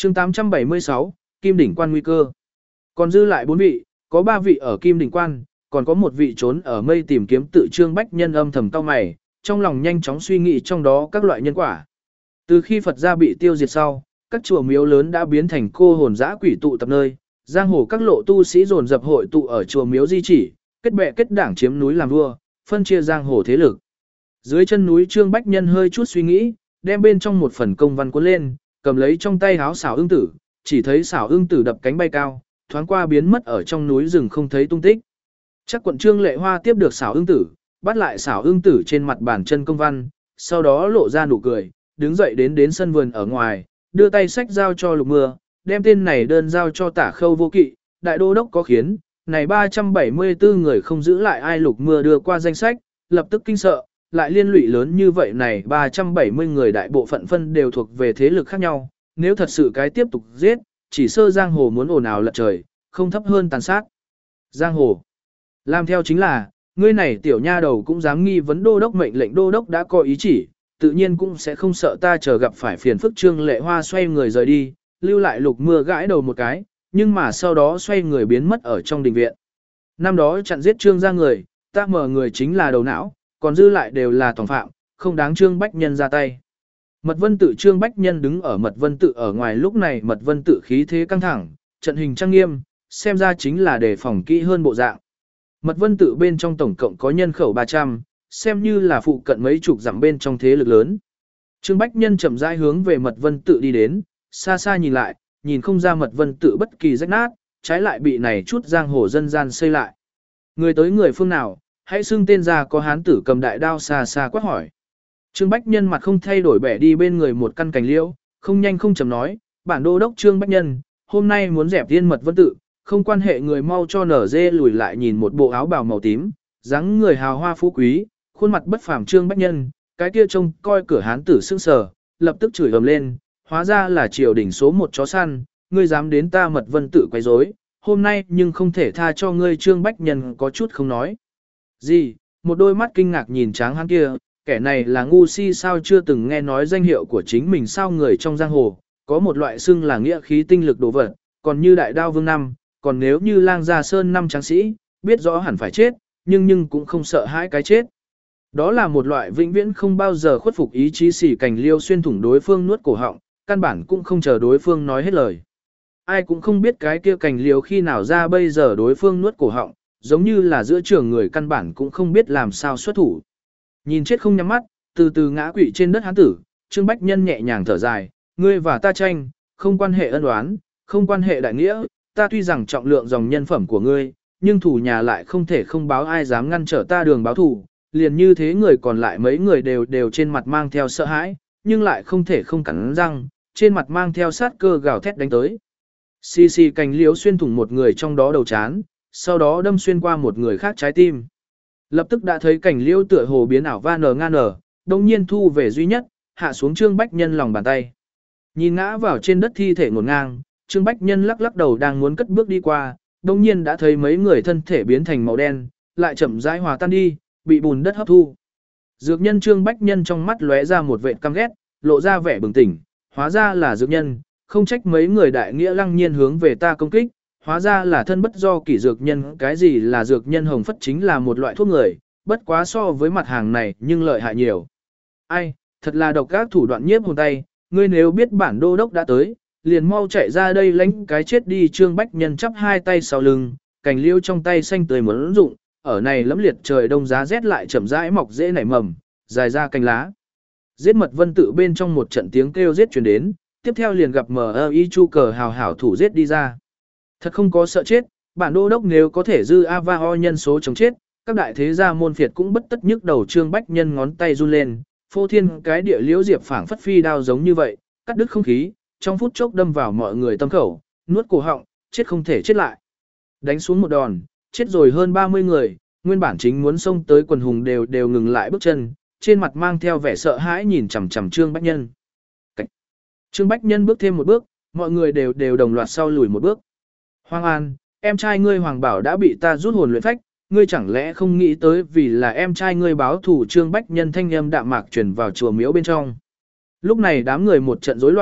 chương 876, Kim Đỉnh Quan nguy cơ. Còn dư lại 4 vị, có 3 vị ở Kim Đỉnh Quan, còn có một vị trốn ở mây tìm kiếm tự Trương Bách Nhân âm thầm cau mày, trong lòng nhanh chóng suy nghĩ trong đó các loại nhân quả. Từ khi Phật gia bị tiêu diệt sau, các chùa miếu lớn đã biến thành cô hồn dã quỷ tụ tập nơi, giang hồ các lộ tu sĩ dồn dập hội tụ ở chùa miếu di chỉ, kết bè kết đảng chiếm núi làm vua, phân chia giang hồ thế lực. Dưới chân núi Trương Bách Nhân hơi chút suy nghĩ, đem bên trong một phần công văn cuốn lên, cầm lấy trong tay háo xảo ưng tử, chỉ thấy xảo ưng tử đập cánh bay cao, thoáng qua biến mất ở trong núi rừng không thấy tung tích. Chắc quận Trương Lệ Hoa tiếp được xảo ưng tử, bắt lại xảo ưng tử trên mặt bàn chân công văn, sau đó lộ ra nụ cười, đứng dậy đến sân vườn ở ngoài, đưa tay sách giao cho Lục Mưa, đem tên này đơn giao cho Tả Khâu Vô Kỵ, đại đô đốc có khiến, này 374 người không giữ lại ai. Lục Mưa đưa qua danh sách, lập tức kinh sợ, lại liên lụy lớn như vậy này 370 người đại bộ phận phân đều thuộc về thế lực khác nhau, nếu thật sự cái tiếp tục giết, chỉ sơ giang hồ muốn ồn ào lật trời, không thấp hơn tàn sát. Giang hồ. Làm theo chính là, ngươi này tiểu nha đầu cũng dám nghi vấn đô đốc mệnh lệnh, đô đốc đã có ý chỉ, tự nhiên cũng sẽ không sợ ta chờ gặp phải phiền phức. Trương Lệ Hoa xoay người rời đi, lưu lại Lục Mưa gãi đầu một cái, nhưng mà sau đó xoay người biến mất ở trong đình viện. Năm đó chặn giết Trương gia người, ta mở người chính là đầu não, còn dư lại đều là tòng phạm, không đáng Trương Bách Nhân ra tay. Mật Vân Tự Trương Bách Nhân đứng ở Mật Vân Tự ở ngoài, lúc này Mật Vân Tự khí thế căng thẳng, trận hình trang nghiêm, xem ra chính là đề phòng kỹ hơn bộ dạng. Mật Vân Tự bên trong tổng cộng có nhân khẩu 300, xem như là phụ cận mấy chục dặm bên trong thế lực lớn. Trương Bách Nhân chậm rãi hướng về Mật Vân Tự đi đến, xa xa nhìn lại, nhìn không ra Mật Vân Tự bất kỳ rách nát, trái lại bị này chút giang hồ dân gian xây lại. Người tới người phương nào, hãy xưng tên ra. Có hán tử cầm đại đao xa xa quát hỏi. Trương Bách Nhân mặt không thay đổi bẻ đi bên người một căn cành liễu, không nhanh không chậm nói, bản đô đốc Trương Bách Nhân, hôm nay muốn dẹp tiên Mật Vân Tự, không quan hệ. Người mau cho nở dê lùi lại, nhìn một bộ áo bào màu tím, dáng người hào hoa phú quý, khuôn mặt bất phàm Trương Bách Nhân, cái kia trông coi cửa hán tử sững sờ, lập tức chửi ầm lên, hóa ra là triều đình số 1 chó săn, ngươi dám đến ta Mật Vân Tự quấy rối, hôm nay nhưng không thể tha cho ngươi. Trương Bách Nhân có chút không nói gì, một đôi mắt kinh ngạc nhìn tráng hán kia, kẻ này là ngu si sao, chưa từng nghe nói danh hiệu của chính mình sao. Người trong giang hồ, có một loại xưng là nghĩa khí tinh lực đồ vật, còn như đại đao vương năm, còn nếu như lang gia sơn năm tráng sĩ, biết rõ hẳn phải chết, nhưng cũng không sợ hãi cái chết. Đó là một loại vĩnh viễn không bao giờ khuất phục ý chí, xỉ cành liêu xuyên thủng đối phương nuốt cổ họng, căn bản cũng không chờ đối phương nói hết lời. Ai cũng không biết cái kia cành liêu khi nào ra, bây giờ đối phương nuốt cổ họng, giống như là giữa trường người căn bản cũng không biết làm sao xuất thủ. Nhìn chết không nhắm mắt, từ từ ngã quỵ trên đất hán tử, Trương Bách Nhân nhẹ nhàng thở dài, ngươi và ta tranh, không quan hệ ân oán, không quan hệ đại nghĩa, ta tuy rằng trọng lượng dòng nhân phẩm của ngươi, nhưng thủ nhà lại không thể không báo, ai dám ngăn trở ta đường báo thù. Liền như thế người còn lại mấy người đều trên mặt mang theo sợ hãi, nhưng lại không thể không cắn răng, trên mặt mang theo sát cơ gào thét đánh tới. Xì xì cành liễu xuyên thủng một người trong đó đầu chán, sau đó đâm xuyên qua một người khác trái tim. Lập tức đã thấy cành liễu tựa hồ biến ảo va nở ngang nở, đồng nhiên thu về duy nhất, hạ xuống Trương Bách Nhân lòng bàn tay. Nhìn ngã vào trên đất thi thể ngổn ngang, Trương Bách Nhân lắc lắc đầu đang muốn cất bước đi qua, đồng nhiên đã thấy mấy người thân thể biến thành màu đen, lại chậm rãi hòa tan đi, bị bùn đất hấp thu. Dược nhân Trương Bách Nhân trong mắt lóe ra một vệt căm ghét, lộ ra vẻ bừng tỉnh, hóa ra là dược nhân, không trách mấy người đại nghĩa lăng nhiên hướng về ta công kích, hóa ra là thân bất do kỷ dược nhân. Cái gì là dược nhân? Hồng phất chính là một loại thuốc người, bất quá so với mặt hàng này nhưng lợi hại nhiều. Ai, thật là độc ác thủ đoạn nhiếp hồn tay, ngươi nếu biết bản đô đốc đã tới, liền mau chạy ra đây lánh cái chết đi. Trương Bách Nhân chắp hai tay sau lưng, cành liễu trong tay xanh tươi muốn rụng, ở này lẫm liệt trời đông giá rét lại chậm rãi mọc rễ nảy mầm, dài ra cành lá. Giết Mật Vân Tự bên trong một trận tiếng kêu giết truyền đến, tiếp theo liền gặp M.I. Chu cờ hào hảo thủ giết đi ra. Thật không có sợ chết, bản đô đốc nếu có thể dư A-va-ho nhân số chống chết, các đại thế gia môn phiệt cũng bất tất nhức đầu. Trương Bách Nhân ngón tay run lên, phô thiên cái địa liễu diệp phảng phất phi đao giống như vậy, cắt đứt không khí, trong phút chốc đâm vào mọi người tâm khẩu, nuốt cổ họng, chết không thể chết lại. Đánh xuống một đòn, chết rồi hơn 30 người, nguyên bản chính muốn xông tới quần hùng đều ngừng lại bước chân, trên mặt mang theo vẻ sợ hãi nhìn chằm chằm Trương Bách Nhân. Trương Bách Nhân bước thêm một bước, mọi người đều đồng loạt sau lùi một bước. Hoàng An, em trai ngươi Hoàng Bảo đã bị ta rút hồn luyện phách, ngươi chẳng lẽ không nghĩ tới vì là em trai ngươi báo thù? Trương Bách Nhân thanh âm đạm mạc truyền vào chùa miếu bên trong. Lúc này đám người một trận rối loạn,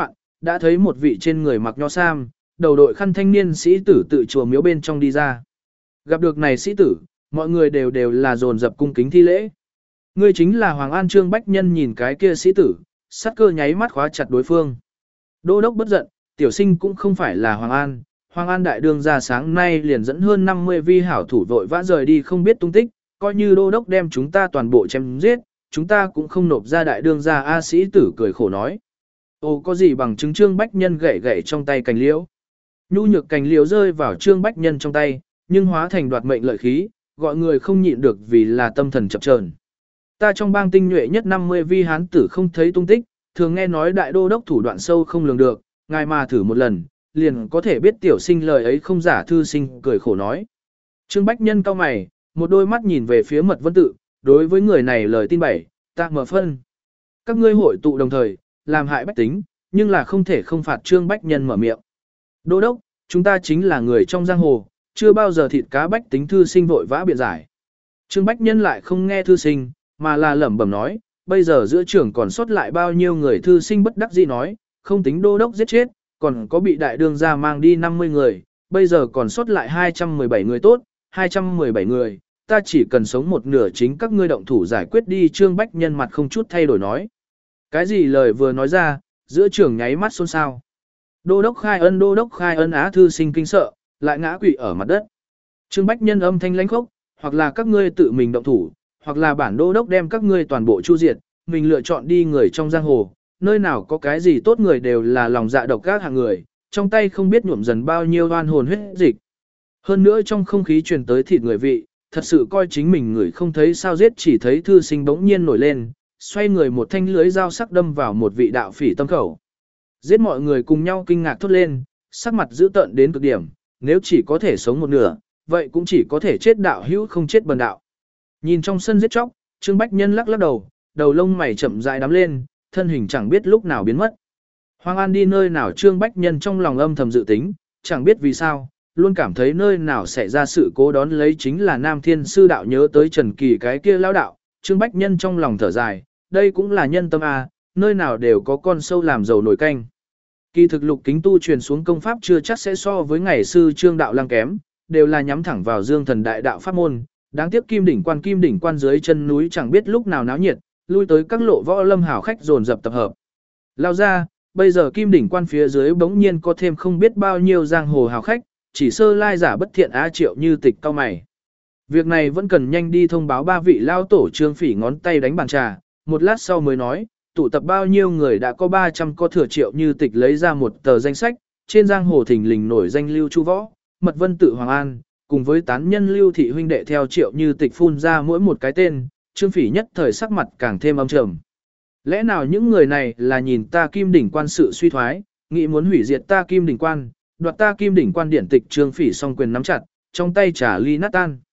đã thấy một vị trên người mặc nho sam, đầu đội khăn thanh niên sĩ tử tự chùa miếu bên trong đi ra. Gặp được này sĩ tử, mọi người đều là dồn dập cung kính thi lễ. Ngươi chính là Hoàng An. Trương Bách Nhân nhìn cái kia sĩ tử, sát cơ nháy mắt khóa chặt đối phương. Đô đốc bất giận, tiểu sinh cũng không phải là Hoàng An. Hoàng An đại đương ra sáng nay liền dẫn hơn 50 vi hảo thủ vội vã rời đi không biết tung tích, coi như đô đốc đem chúng ta toàn bộ chém giết, chúng ta cũng không nộp ra đại đương ra. A sĩ tử cười khổ nói. Ồ, có gì bằng chứng? Trương Bách Nhân gậy gậy trong tay cành liễu. Nhu nhược cành liễu rơi vào Trương Bách Nhân trong tay, nhưng hóa thành đoạt mệnh lợi khí, gọi người không nhịn được vì là tâm thần chập chờn. Ta trong bang tinh nhuệ nhất 50 vi hán tử không thấy tung tích, thường nghe nói đại đô đốc thủ đoạn sâu không lường được, ngài mà thử một lần, liền có thể biết tiểu sinh lời ấy không giả. Thư sinh cười khổ nói. Trương Bách Nhân cau mày, một đôi mắt nhìn về phía Mật Vân Tự, đối với người này lời tin bảy, ta mở phân. Các ngươi hội tụ đồng thời, làm hại bách tính, nhưng là không thể không phạt. Trương Bách Nhân mở miệng. Đô đốc, chúng ta chính là người trong giang hồ, chưa bao giờ thịt cá bách tính. Thư sinh vội vã biện giải. Trương Bách Nhân lại không nghe thư sinh, mà là lẩm bẩm nói, bây giờ giữa trưởng còn sót lại bao nhiêu người? Thư sinh bất đắc dĩ nói, không tính đô đốc giết chết, còn có bị đại đương gia mang đi 50 người, bây giờ còn sót lại 217 người tốt, 217 người, ta chỉ cần sống một nửa, chính các ngươi động thủ giải quyết đi. Trương Bách Nhân mặt không chút thay đổi nói. Cái gì? Lời vừa nói ra, giữa trưởng nháy mắt xôn xao. Đô đốc khai ân, đô đốc khai ân. Á thư sinh kinh sợ, lại ngã quỵ ở mặt đất. Trương Bách Nhân âm thanh lãnh khốc, hoặc là các ngươi tự mình động thủ, hoặc là bản đô đốc đem các ngươi toàn bộ chu diệt, mình lựa chọn đi. Người trong giang hồ, nơi nào có cái gì tốt, người đều là lòng dạ độc ác hạng người, trong tay không biết nhuộm dần bao nhiêu oan hồn huyết dịch. Hơn nữa trong không khí truyền tới thịt người vị, thật sự coi chính mình người không thấy sao giết. Chỉ thấy thư sinh bỗng nhiên nổi lên, xoay người một thanh lưới dao sắc đâm vào một vị đạo phỉ tâm khẩu. Giết. Mọi người cùng nhau kinh ngạc thốt lên, sắc mặt dữ tợn đến cực điểm, nếu chỉ có thể sống một nửa, vậy cũng chỉ có thể chết đạo hữu không chết bần đạo. Nhìn trong sân giết chóc, Trương Bách Nhân lắc lắc đầu, đầu lông mày chậm rãi đắm lên, thân hình chẳng biết lúc nào biến mất. Hoàng An đi nơi nào? Trương Bách Nhân trong lòng âm thầm dự tính, chẳng biết vì sao, luôn cảm thấy nơi nào xảy ra sự cố đón lấy chính là Nam Thiên Sư đạo. Nhớ tới Trần Kỳ cái kia lão đạo, Trương Bách Nhân trong lòng thở dài, đây cũng là nhân tâm à, nơi nào đều có con sâu làm dầu nổi canh. Kỳ thực Lục Kính tu truyền xuống công pháp chưa chắc sẽ so với ngày sư Trương đạo lăng kém, đều là nhắm thẳng vào Dương Thần đại đạo pháp môn. Đáng tiếc Kim đỉnh quan dưới chân núi chẳng biết lúc nào náo nhiệt, lui tới các lộ võ lâm hảo khách dồn dập tập hợp. Lao ra, bây giờ Kim đỉnh quan phía dưới bỗng nhiên có thêm không biết bao nhiêu giang hồ hảo khách, chỉ sơ lai giả bất thiện. Á Triệu Như Tịch cao mày. Việc này vẫn cần nhanh đi thông báo ba vị lao tổ. Trương Phỉ ngón tay đánh bàn trà, một lát sau mới nói, tụ tập bao nhiêu người? Đã có 300 có thừa. Triệu Như Tịch lấy ra một tờ danh sách, trên giang hồ thình lình nổi danh Lưu Chu Võ, Mật Vân Tự Hoàng An, cùng với tán nhân Lưu Thị huynh đệ. Theo Triệu Như Tịch phun ra mỗi một cái tên, Trương Phỉ nhất thời sắc mặt càng thêm âm trầm. Lẽ nào những người này là nhìn ta Kim đỉnh quan sự suy thoái, nghĩ muốn hủy diệt ta Kim đỉnh quan, đoạt ta Kim đỉnh quan điển tịch? Trương Phỉ song quyền nắm chặt, trong tay trà ly nát tan.